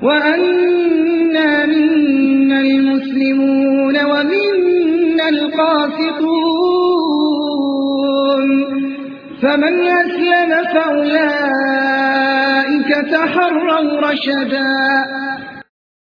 وأنا منا المسلمون ومنا القاسطون فمن أسلم فأولئك تحروا رشدا